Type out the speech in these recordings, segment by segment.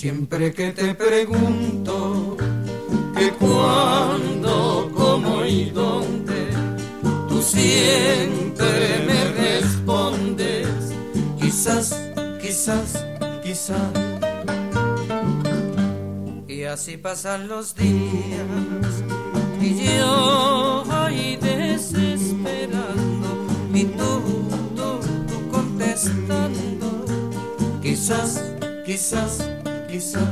Siempre que te pregunto que cuándo, cómo y dónde, tú siempre me respondes, quizás, quizás, quizás. Y así pasan los días y yo ahí desesperando y tú contestando, quizás, quizás, quizás.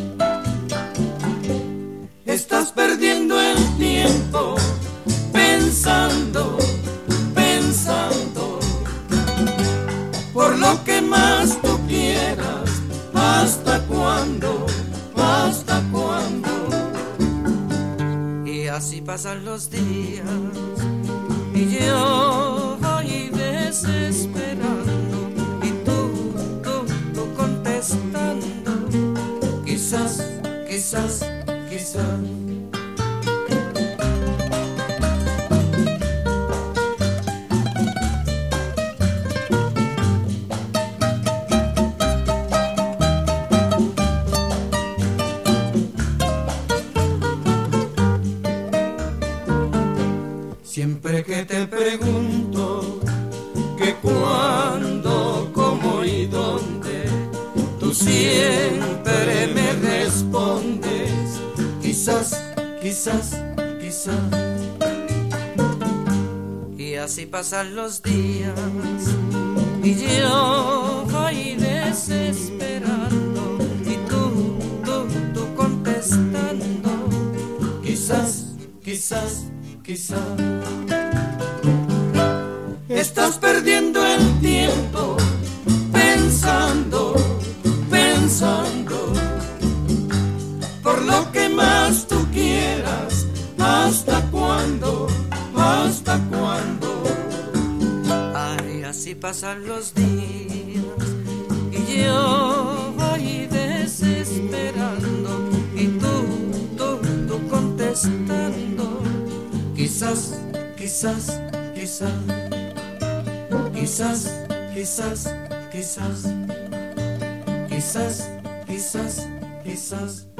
Estás perdiendo el tiempo pensando, pensando, por lo que más tú quieras. ¿Hasta cuándo? ¿Hasta cuándo? Y así pasan los días y yo voy desesperando y tú contestando, quizás, quizás, quizás. Siempre que te pregunto que cuándo, cómo y dónde, tú siempre me respondes, quizás, quizás, quizás. Y así pasan los días y yo voy desesperando y tú contestando, quizás, quizás, quizás. Estás perdiendo el tiempo pensando, pensando, por lo que más tú quieras. ¿Hasta cuándo? ¿Hasta cuándo? Ay, así pasan los días y yo voy desesperando y tú contestando, quizás, quizás, quizás, quizás, quizás, quizás, quizás, quizás, quizás.